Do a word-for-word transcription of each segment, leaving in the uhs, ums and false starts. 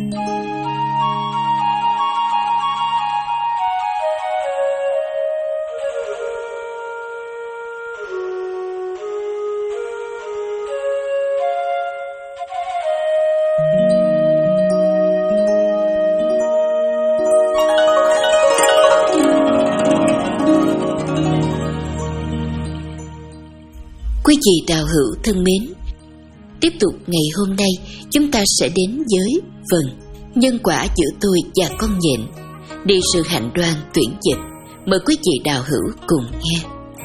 Quý vị đạo hữu thân mến, tiếp tục ngày hôm nay chúng ta sẽ đến với phần nhân quả giữa tôi và con nhện, đi sự hạnh đoan tuyển dịch. Mời quý vị đạo hữu cùng nghe.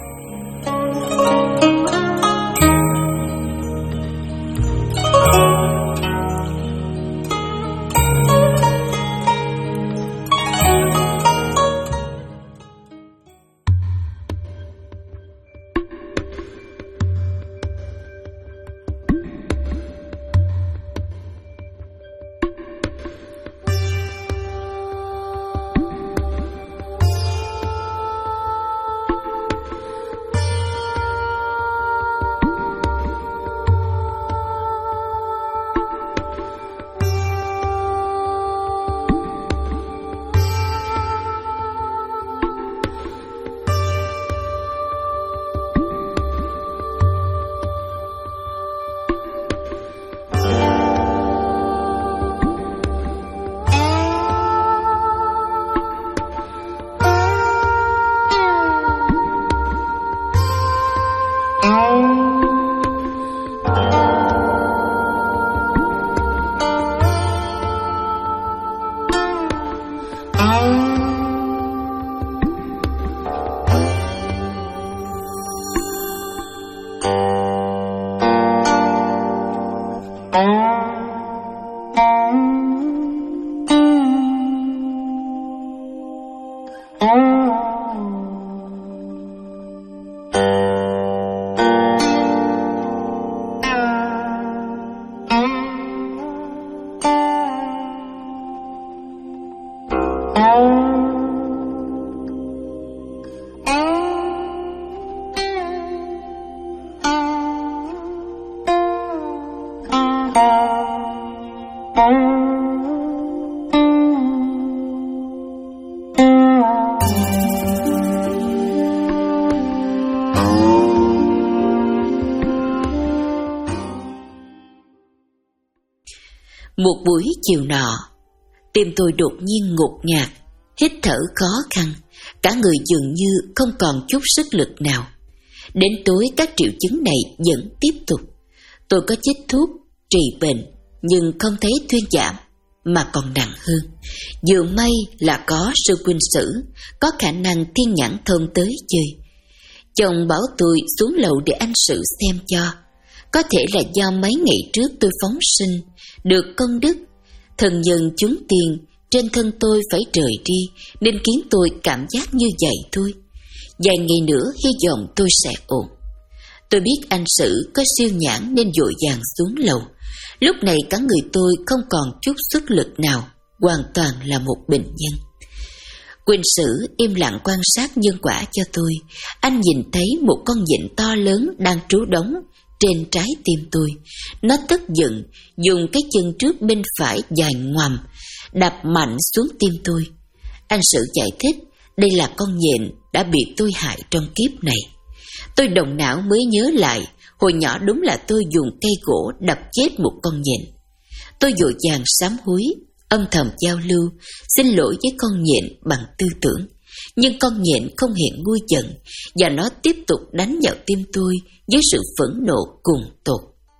Một buổi chiều nọ, tim tôi đột nhiên ngột ngạt, hít thở khó khăn, cả người dường như không còn chút sức lực nào. Đến tối các triệu chứng này vẫn tiếp tục. Tôi có chích thuốc trị bệnh nhưng không thấy thuyên giảm, mà còn nặng hơn. Vừa may là có sư huynh Sử, có khả năng thiên nhãn thông tới chơi. Chồng bảo tôi xuống lầu để anh Sử xem cho. Có thể là do mấy ngày trước tôi phóng sinh, được công đức, thần nhân chúng tiền trên thân tôi phải rời đi, nên khiến tôi cảm giác như vậy thôi. Vài ngày nữa hy vọng tôi sẽ ổn. Tôi biết anh Sử có siêu nhãn nên vội vàng xuống lầu. Lúc này cả người tôi không còn chút sức lực nào, hoàn toàn là một bệnh nhân. Huynh Sử im lặng quan sát nhân quả cho tôi. Anh nhìn thấy một con nhện to lớn đang trú đóng trên trái tim tôi. Nó tức giận, dùng cái chân trước bên phải dài ngoằm, đập mạnh xuống tim tôi. Anh Sử giải thích, đây là con nhện đã bị tôi hại trong kiếp này. Tôi động não mới nhớ lại, hồi nhỏ đúng là tôi dùng cây gỗ đập chết một con nhện. Tôi vội vàng sám hối, âm thầm giao lưu, xin lỗi với con nhện bằng tư tưởng. Nhưng con nhện không hề nguôi giận, và nó tiếp tục đánh vào tim tôi với sự phẫn nộ cùng tột.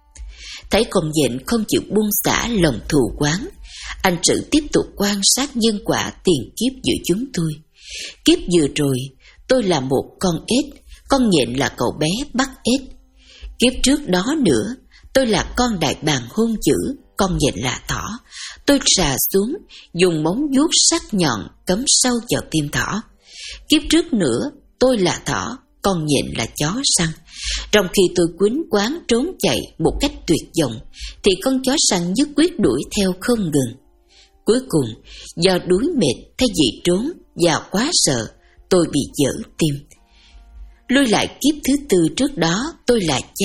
Thấy con nhện không chịu buông xả lòng thù oán, anh Sử tiếp tục quan sát nhân quả tiền kiếp giữa chúng tôi. Kiếp vừa rồi, tôi là một con ếch, con nhện là cậu bé bắt ếch. Kiếp trước đó nữa, tôi là con đại bàng hung dữ, con nhện là thỏ. Tôi xà xuống, dùng móng vuốt sắc nhọn cắm sâu vào tim thỏ. Kiếp trước nữa, tôi là thỏ, con nhện là chó săn. Trong khi tôi quýnh quáng trốn chạy một cách tuyệt vọng, thì con chó săn nhất quyết đuổi theo không ngừng. Cuối cùng, do đuối mệt thay vì trốn và quá sợ, tôi bị dở tim. Lui lại kiếp thứ tư trước đó, tôi là cha,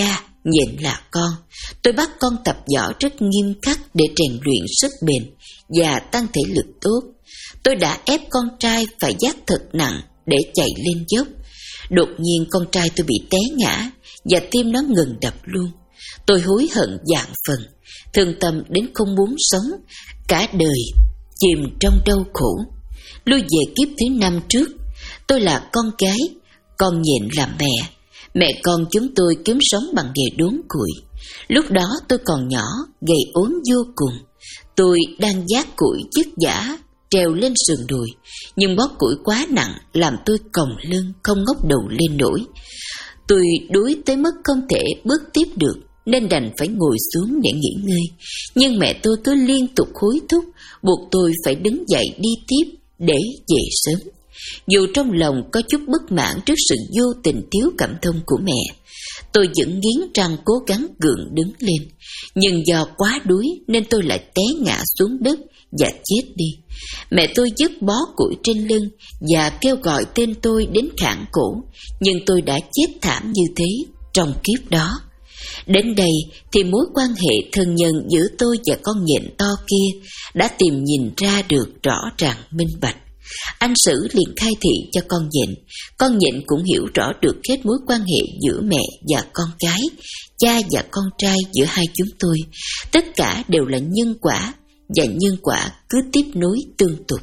Nhện là con. Tôi bắt con tập võ rất nghiêm khắc để rèn luyện sức bền và tăng thể lực tốt. Tôi đã ép con trai phải vác thật nặng để chạy lên dốc. Đột nhiên con trai tôi bị té ngã và tim nó ngừng đập luôn. Tôi hối hận vạn phần, thương tâm đến không muốn sống, cả đời chìm trong đau khổ. Lui về kiếp thứ năm trước, tôi là con gái, con Nhện là mẹ. Mẹ con chúng tôi kiếm sống bằng nghề đốn củi. Lúc đó tôi còn nhỏ, gầy ốm vô cùng. Tôi đang vác củi vất vả trèo lên sườn đùi, nhưng bó củi quá nặng làm tôi còng lưng không ngóc đầu lên nổi. Tôi đuối tới mức không thể bước tiếp được nên đành phải ngồi xuống để nghỉ ngơi. Nhưng mẹ tôi cứ liên tục hối thúc, buộc tôi phải đứng dậy đi tiếp để về sớm. Dù trong lòng có chút bất mãn trước sự vô tình thiếu cảm thông của mẹ, tôi vẫn nghiến răng cố gắng gượng đứng lên. Nhưng do quá đuối nên tôi lại té ngã xuống đất và chết đi. Mẹ tôi vứt bó củi trên lưng và kêu gọi tên tôi đến khản cổ, nhưng tôi đã chết thảm như thế trong kiếp đó. Đến đây thì mối quan hệ thân nhân giữa tôi và con nhện to kia đã tìm nhìn ra được rõ ràng minh bạch. Anh Sử liền khai thị cho con nhện. Con nhện cũng hiểu rõ được hết mối quan hệ giữa mẹ và con gái, cha và con trai giữa hai chúng tôi. Tất cả đều là nhân quả, và nhân quả cứ tiếp nối tương tục.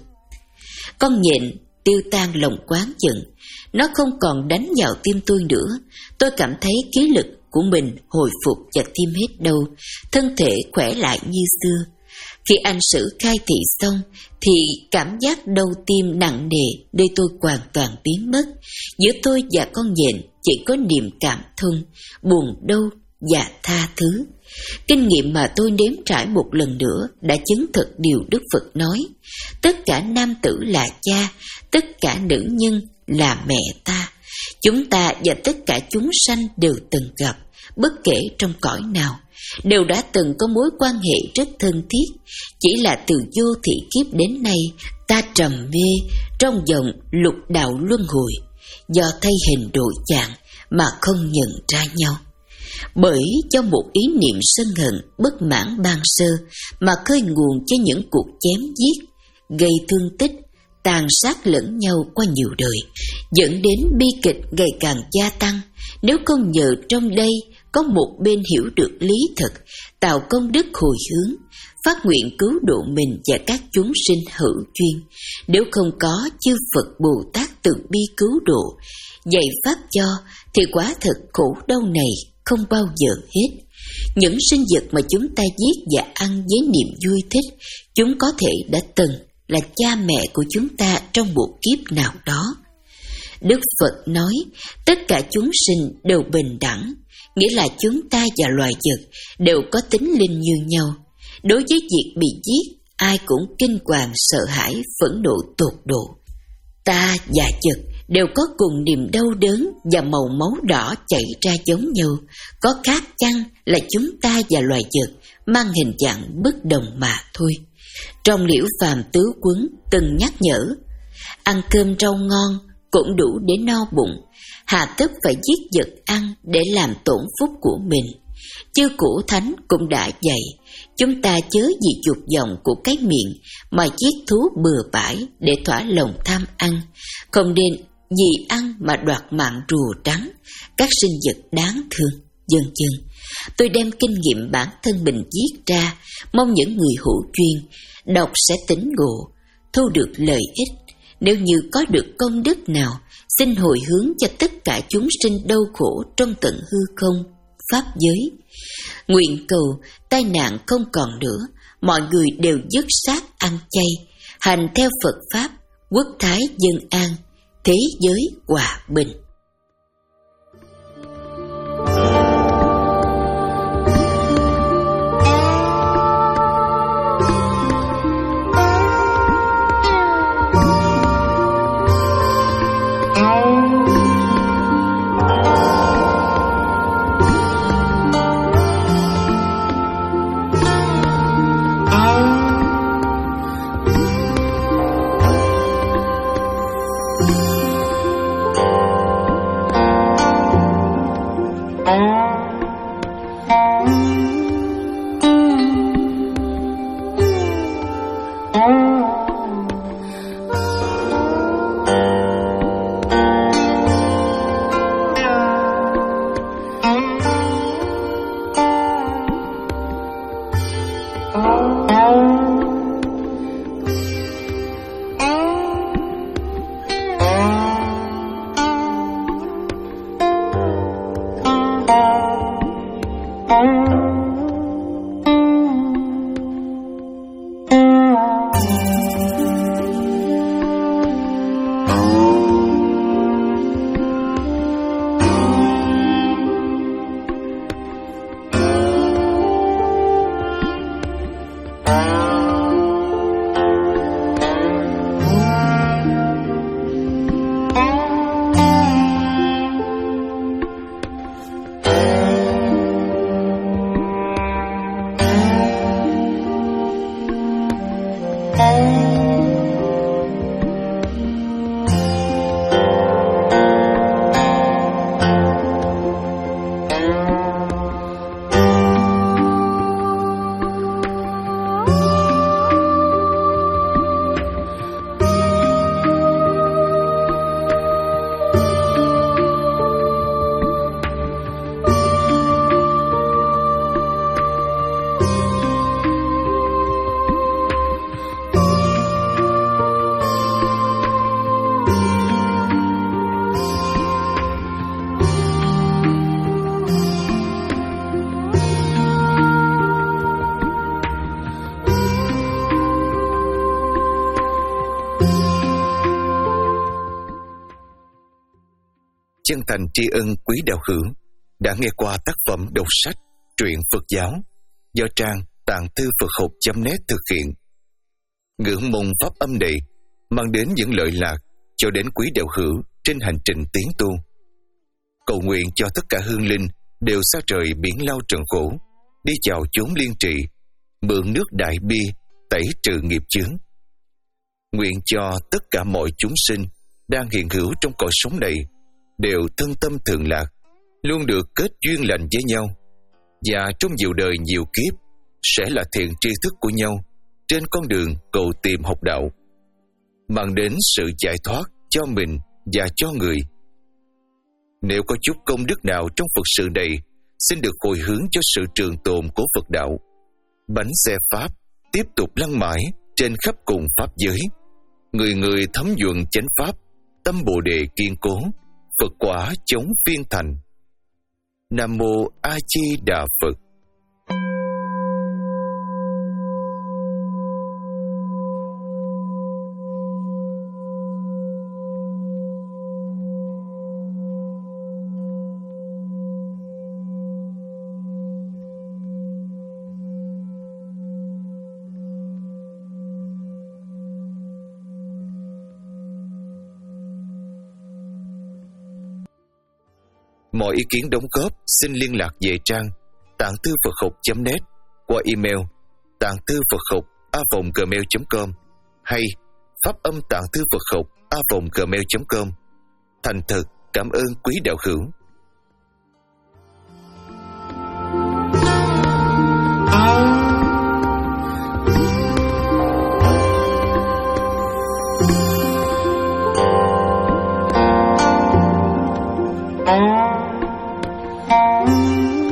Con nhện tiêu tan lòng oán giận, nó không còn đánh vào tim tôi nữa. Tôi cảm thấy khí lực của mình hồi phục và thêm hết đâu, thân thể khỏe lại như xưa. Khi anh Sử khai thị xong thì cảm giác đau tim nặng nề nơi tôi hoàn toàn biến mất. Giữa tôi và con nhện chỉ có niềm cảm thông, buồn đau và tha thứ. Kinh nghiệm mà tôi nếm trải một lần nữa đã chứng thực điều Đức Phật nói: tất cả nam tử là cha, tất cả nữ nhân là mẹ ta. Chúng ta và tất cả chúng sanh đều từng gặp, bất kể trong cõi nào, đều đã từng có mối quan hệ rất thân thiết. Chỉ là từ vô thị kiếp đến nay, ta trầm mê trong dòng lục đạo luân hồi, do thay hình đổi dạng mà không nhận ra nhau. Bởi cho một ý niệm sân hận bất mãn ban sơ mà khơi nguồn cho những cuộc chém giết, gây thương tích, tàn sát lẫn nhau qua nhiều đời, dẫn đến bi kịch ngày càng gia tăng. Nếu không nhờ trong đây có một bên hiểu được lý thật, tạo công đức hồi hướng, phát nguyện cứu độ mình và các chúng sinh hữu duyên, nếu không có chư Phật Bồ Tát từ bi cứu độ, dạy pháp cho, thì quả thật khổ đau này không bao giờ hết. Những sinh vật mà chúng ta giết và ăn với niềm vui thích, chúng có thể đã từng là cha mẹ của chúng ta trong một kiếp nào đó. Đức Phật nói tất cả chúng sinh đều bình đẳng, nghĩa là chúng ta và loài vật đều có tính linh như nhau. Đối với việc bị giết, ai cũng kinh hoàng sợ hãi, phẫn nộ tột độ. Ta và vật đều có cùng niềm đau đớn và màu máu đỏ chảy ra giống nhau, có khác chăng là chúng ta và loài vật mang hình dạng bất đồng mà thôi. Trong Liễu Phàm Tứ Quấn từng nhắc nhở, ăn cơm rau ngon cũng đủ để no bụng, hà tất phải giết vật ăn để làm tổn phúc của mình. Chư Cổ Thánh cũng đã dạy, chúng ta chớ vì dục vọng của cái miệng mà giết thú bừa bãi để thỏa lòng tham ăn, không nên vì ăn mà đoạt mạng rùa trắng, các sinh vật đáng thương, vân vân. Tôi đem kinh nghiệm bản thân mình viết ra, mong những người hữu duyên đọc sẽ tỉnh ngộ, thu được lợi ích. Nếu như có được công đức nào, xin hồi hướng cho tất cả chúng sinh đau khổ trong tận hư không, pháp giới. Nguyện cầu tai nạn không còn nữa, mọi người đều dứt sát ăn chay, hành theo Phật Pháp, quốc thái dân an, thế giới hòa bình. chân thành tri ân quý đạo hữu đã nghe qua tác phẩm đọc sách truyện Phật giáo do trang tạng thư Phật học chấm net thực hiện. Ngưỡng mong pháp âm này mang đến những lợi lạc cho đến quý đạo hữu trên hành trình tiến tu. Cầu nguyện cho tất cả hương linh đều xa rời biển lao trần khổ, đi vào chốn liên trị, mượn nước đại bi tẩy trừ nghiệp chướng. Nguyện cho tất cả mọi chúng sinh đang hiện hữu trong cõi sống này đều thân tâm thường lạc, luôn được kết duyên lành với nhau, và trong nhiều đời nhiều kiếp sẽ là thiện tri thức của nhau trên con đường cầu tìm học đạo, mang đến sự giải thoát cho mình và cho người. Nếu có chút công đức nào trong Phật sự này, xin được hồi hướng cho sự trường tồn của Phật đạo. Bánh xe Pháp tiếp tục lăn mãi trên khắp cùng Pháp giới. Người người thấm nhuận chánh Pháp, tâm Bồ Đề kiên cố, Phật quả chống phiên thành. Nam Mô A Di Đà Phật. Mọi ý kiến đóng góp xin liên lạc về trang tạng thư Phật học chấm net qua email tạng thư Phật học a vòng gmail chấm com hay pháp âm tạng thư Phật học a vòng gmail chấm com. Thành thật cảm ơn quý đạo hữu. Thank you.